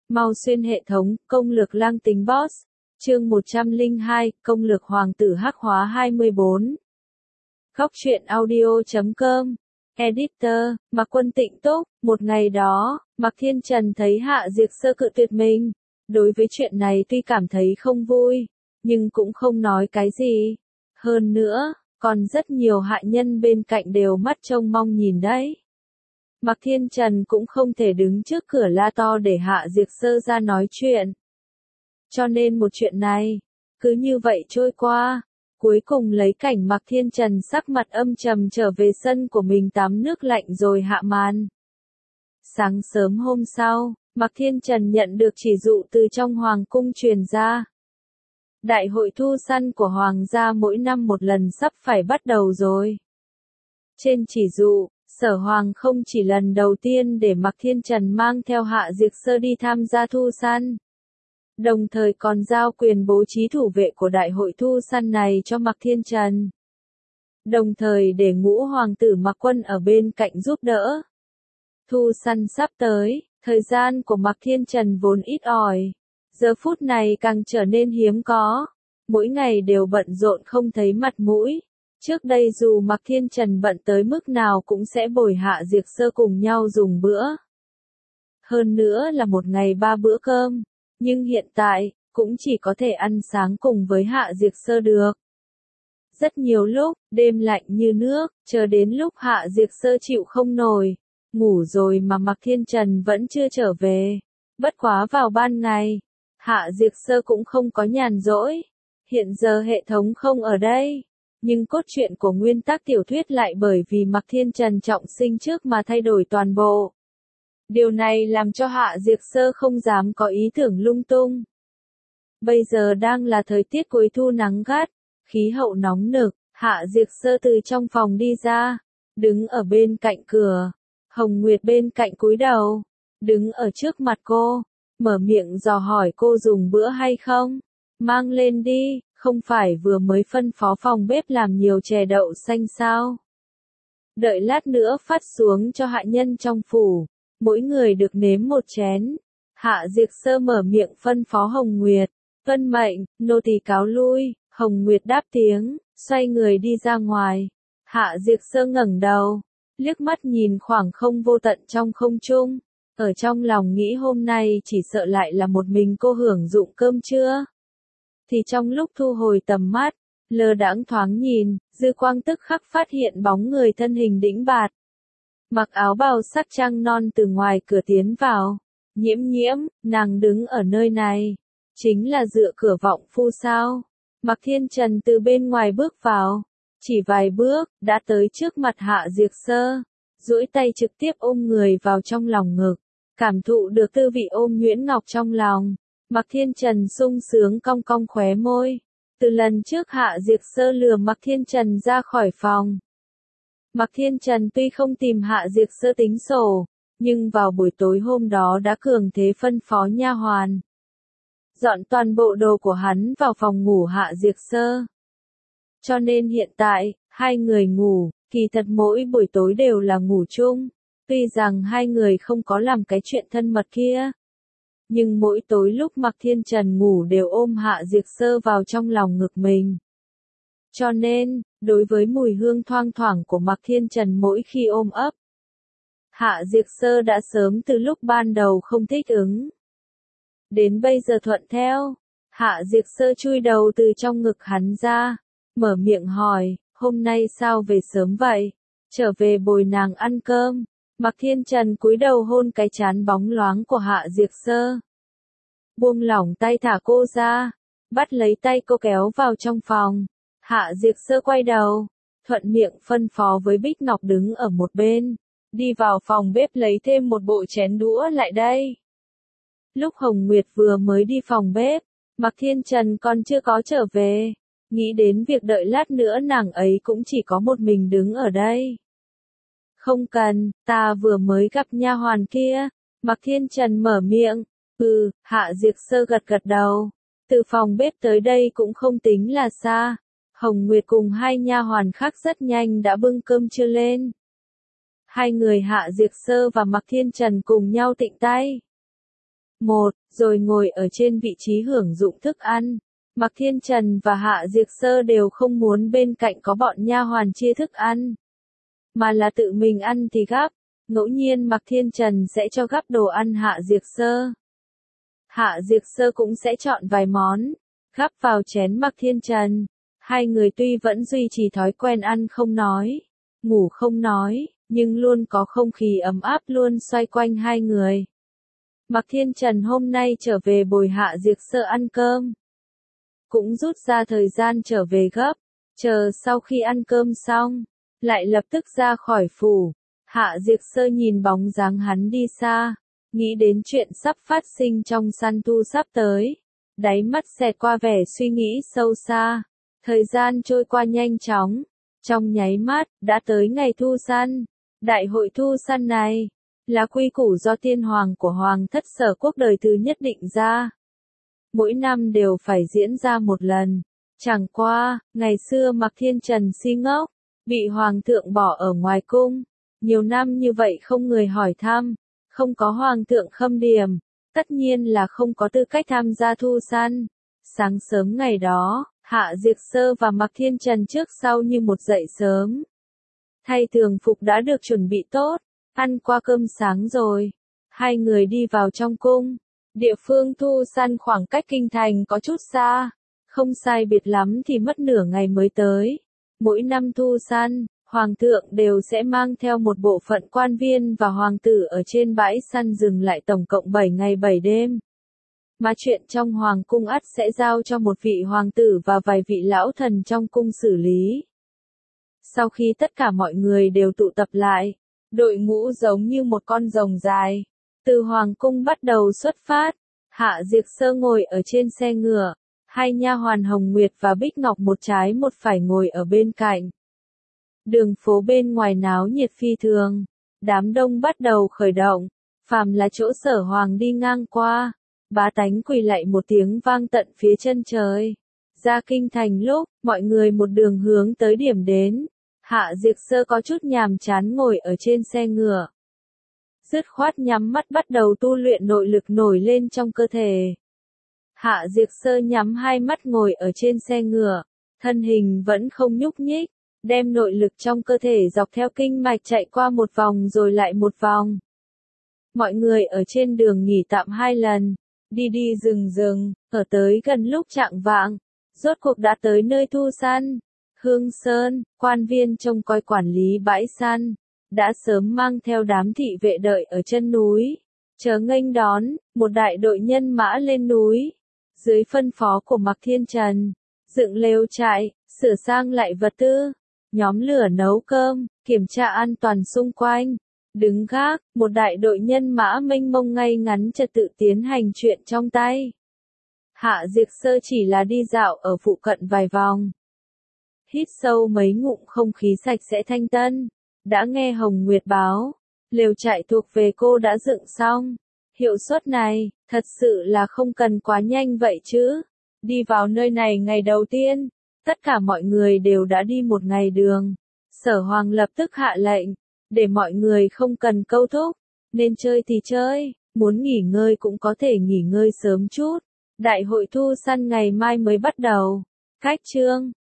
Mau xuyên hệ thống, công lược lang tính boss. Chương 102, công lược hoàng tử hắc hóa 24. Góc truyện audio.com. Editor, Mạc Quân Tịnh Túc. Một ngày đó, Mạc Thiên Trần thấy Hạ Diệt Sơ cự tuyệt mình. Đối với chuyện này tuy cảm thấy không vui, nhưng cũng không nói cái gì. Hơn nữa, còn rất nhiều hạ nhân bên cạnh đều mắt trông mong nhìn đấy. Mạc Thiên Trần cũng không thể đứng trước cửa la to để Hạ Diệt Sơ ra nói chuyện. Cho nên một chuyện này, cứ như vậy trôi qua. Cuối cùng lấy cảnh Mạc Thiên Trần sắc mặt âm trầm trở về sân của mình tắm nước lạnh rồi hạ màn. Sáng sớm hôm sau, Mạc Thiên Trần nhận được chỉ dụ từ trong hoàng cung truyền ra. Đại hội thu săn của hoàng gia mỗi năm một lần sắp phải bắt đầu rồi. Trên chỉ dụ, Sở Hoàng không chỉ lần đầu tiên để Mạc Thiên Trần mang theo Hạ Diệt Sơ đi tham gia thu săn, đồng thời còn giao quyền bố trí thủ vệ của đại hội thu săn này cho Mạc Thiên Trần. Đồng thời để Ngũ Hoàng tử Mạc Quân ở bên cạnh giúp đỡ. Thu săn sắp tới, thời gian của Mạc Thiên Trần vốn ít ỏi, giờ phút này càng trở nên hiếm có, mỗi ngày đều bận rộn không thấy mặt mũi. Trước đây dù Mạc Thiên Trần bận tới mức nào cũng sẽ bồi Hạ Diệt Sơ cùng nhau dùng bữa. Hơn nữa là một ngày 3 bữa cơm, nhưng hiện tại, cũng chỉ có thể ăn sáng cùng với Hạ Diệt Sơ được. Rất nhiều lúc, đêm lạnh như nước, chờ đến lúc Hạ Diệt Sơ chịu không nổi, ngủ rồi mà Mạc Thiên Trần vẫn chưa trở về. Bất quá vào ban ngày, Hạ Diệt Sơ cũng không có nhàn rỗi. Hiện giờ hệ thống không ở đây. Nhưng cốt truyện của nguyên tác tiểu thuyết lại bởi vì Mạc Thiên Trần trọng sinh trước mà thay đổi toàn bộ. Điều này làm cho Hạ Diệt Sơ không dám có ý tưởng lung tung. Bây giờ đang là thời tiết cuối thu nắng gắt, khí hậu nóng nực, Hạ Diệt Sơ từ trong phòng đi ra, đứng ở bên cạnh cửa, Hồng Nguyệt bên cạnh cúi đầu, đứng ở trước mặt cô, mở miệng dò hỏi cô dùng bữa hay không, mang lên đi. Không phải vừa mới phân phó phòng bếp làm nhiều chè đậu xanh sao? Đợi lát nữa phát xuống cho hạ nhân trong phủ, mỗi người được nếm một chén. Hạ Diệt Sơ mở miệng phân phó Hồng Nguyệt, vân mệnh, nô tỳ cáo lui. Hồng Nguyệt đáp tiếng, xoay người đi ra ngoài. Hạ Diệt Sơ ngẩng đầu, liếc mắt nhìn khoảng không vô tận trong không trung, ở trong lòng nghĩ hôm nay chỉ sợ lại là một mình cô hưởng dụng cơm trưa. Thì trong lúc thu hồi tầm mắt, lơ đãng thoáng nhìn, dư quang tức khắc phát hiện bóng người thân hình đĩnh bạt. Mặc áo bào sắc trăng non từ ngoài cửa tiến vào. Nhiễm nhiễm, nàng đứng ở nơi này. Chính là dựa cửa vọng phu sao. Mạc Thiên Trần từ bên ngoài bước vào. Chỉ vài bước, đã tới trước mặt Hạ Diệt Sơ. Duỗi tay trực tiếp ôm người vào trong lòng ngực. Cảm thụ được tư vị ôm nhuyễn ngọc trong lòng. Mạc Thiên Trần sung sướng cong cong khóe môi. Từ lần trước Hạ Diệt Sơ lừa Mạc Thiên Trần ra khỏi phòng. Mạc Thiên Trần tuy không tìm Hạ Diệt Sơ tính sổ, nhưng vào buổi tối hôm đó đã cường thế phân phó nha hoàn dọn toàn bộ đồ của hắn vào phòng ngủ Hạ Diệt Sơ. Cho nên hiện tại, hai người ngủ, kỳ thật mỗi buổi tối đều là ngủ chung. Tuy rằng hai người không có làm cái chuyện thân mật kia, nhưng mỗi tối lúc Mạc Thiên Trần ngủ đều ôm Hạ Diệt Sơ vào trong lòng ngực mình. Cho nên, đối với mùi hương thoang thoảng của Mạc Thiên Trần mỗi khi ôm ấp, Hạ Diệt Sơ đã sớm từ lúc ban đầu không thích ứng. Đến bây giờ thuận theo, Hạ Diệt Sơ chui đầu từ trong ngực hắn ra, mở miệng hỏi, hôm nay sao về sớm vậy? Trở về bồi nàng ăn cơm. Mạc Thiên Trần cúi đầu hôn cái trán bóng loáng của Hạ Diệt Sơ. Buông lỏng tay thả cô ra, bắt lấy tay cô kéo vào trong phòng. Hạ Diệt Sơ quay đầu, thuận miệng phân phó với Bích Ngọc đứng ở một bên. Đi vào phòng bếp lấy thêm một bộ chén đũa lại đây. Lúc Hồng Nguyệt vừa mới đi phòng bếp, Mạc Thiên Trần còn chưa có trở về. Nghĩ đến việc đợi lát nữa nàng ấy cũng chỉ có một mình đứng ở đây. Không cần, ta vừa mới gặp nha hoàn kia. Mạc Thiên Trần mở miệng. Hạ Diệt Sơ gật gật đầu. Từ phòng bếp tới đây cũng không tính là xa. Hồng Nguyệt cùng hai nha hoàn khác rất nhanh đã bưng cơm trưa lên. Hai người Hạ Diệt Sơ và Mạc Thiên Trần cùng nhau tịnh tay. một, rồi ngồi ở trên vị trí hưởng dụng thức ăn. Mạc Thiên Trần và Hạ Diệc Sơ đều không muốn bên cạnh có bọn nha hoàn chia thức ăn, mà là tự mình ăn thì gắp. Ngẫu nhiên Mạc Thiên Trần sẽ cho gắp đồ ăn Hạ Diệc Sơ. Hạ Diệc Sơ cũng sẽ chọn vài món, gắp vào chén Mạc Thiên Trần. Hai người tuy vẫn duy trì thói quen ăn không nói, ngủ không nói, nhưng luôn có không khí ấm áp luôn xoay quanh hai người. Mạc Thiên Trần hôm nay trở về bồi Hạ Diệc Sơ ăn cơm, cũng rút ra thời gian trở về gấp, chờ sau khi ăn cơm xong, lại lập tức ra khỏi phủ. Hạ Diệc Sơ nhìn bóng dáng hắn đi xa, nghĩ đến chuyện sắp phát sinh trong săn thu sắp tới, đáy mắt xẹt qua vẻ suy nghĩ sâu xa. Thời gian trôi qua nhanh chóng, trong nháy mắt, đã tới ngày thu săn. Đại hội thu săn này, là quy củ do tiên hoàng của Hoàng thất Sở Quốc đời thứ nhất định ra. Mỗi năm đều phải diễn ra một lần. Chẳng qua, ngày xưa Mạc Thiên Trần si ngốc, bị Hoàng thượng bỏ ở ngoài cung. Nhiều năm như vậy không người hỏi thăm, không có Hoàng thượng khâm điểm, tất nhiên là không có tư cách tham gia thu săn. Sáng sớm ngày đó, Hạ Diệc Sơ và Mạc Thiên Trần trước sau như một dậy sớm. Thay thường phục đã được chuẩn bị tốt, ăn qua cơm sáng rồi. Hai người đi vào trong cung. Địa phương thu săn khoảng cách kinh thành có chút xa, không sai biệt lắm thì mất nửa ngày mới tới. Mỗi năm thu săn, Hoàng thượng đều sẽ mang theo một bộ phận quan viên và hoàng tử ở trên bãi săn dừng lại tổng cộng 7 ngày 7 đêm. Mà chuyện trong hoàng cung ắt sẽ giao cho một vị hoàng tử và vài vị lão thần trong cung xử lý. Sau khi tất cả mọi người đều tụ tập lại, đội ngũ giống như một con rồng dài, từ hoàng cung bắt đầu xuất phát. Hạ Diệc Sơ ngồi ở trên xe ngựa, hai nha hoàn Hồng Nguyệt và Bích Ngọc một trái một phải ngồi ở bên cạnh. Đường phố bên ngoài náo nhiệt phi thường, đám đông bắt đầu khởi động, phàm là chỗ Sở Hoàng đi ngang qua, bá tánh quỳ lạy một tiếng vang tận phía chân trời. Ra kinh thành lúc, mọi người một đường hướng tới điểm đến. Hạ Diệc Sơ có chút nhàm chán ngồi ở trên xe ngựa, dứt khoát nhắm mắt bắt đầu tu luyện nội lực nổi lên trong cơ thể. Hạ Diệc Sơ nhắm hai mắt ngồi ở trên xe ngựa, thân hình vẫn không nhúc nhích, đem nội lực trong cơ thể dọc theo kinh mạch chạy qua một vòng rồi lại một vòng. Mọi người ở trên đường nghỉ tạm 2 lần, đi đi dừng dừng, ở tới gần lúc chạng vạng, rốt cuộc đã tới nơi thu săn. Hương Sơn, quan viên trông coi quản lý bãi săn, đã sớm mang theo đám thị vệ đợi ở chân núi, chờ nghênh đón, một đại đội nhân mã lên núi. Dưới phân phó của Mạc Thiên Trần, dựng lều trại, sửa sang lại vật tư, nhóm lửa nấu cơm, kiểm tra an toàn xung quanh. Đứng gác, một đại đội nhân mã mênh mông ngay ngắn trật tự tiến hành chuyện trong tay. Hạ Diệc Sơ chỉ là đi dạo ở phụ cận vài vòng. Hít sâu mấy ngụm không khí sạch sẽ thanh tân. Đã nghe Hồng Nguyệt báo, lều trại thuộc về cô đã dựng xong. Hiệu suất này, thật sự là không cần quá nhanh vậy chứ. Đi vào nơi này ngày đầu tiên, tất cả mọi người đều đã đi một ngày đường. Sở Hoàng lập tức hạ lệnh, để mọi người không cần câu thúc, nên chơi thì chơi, muốn nghỉ ngơi cũng có thể nghỉ ngơi sớm chút. Đại hội thu săn ngày mai mới bắt đầu. Cách chương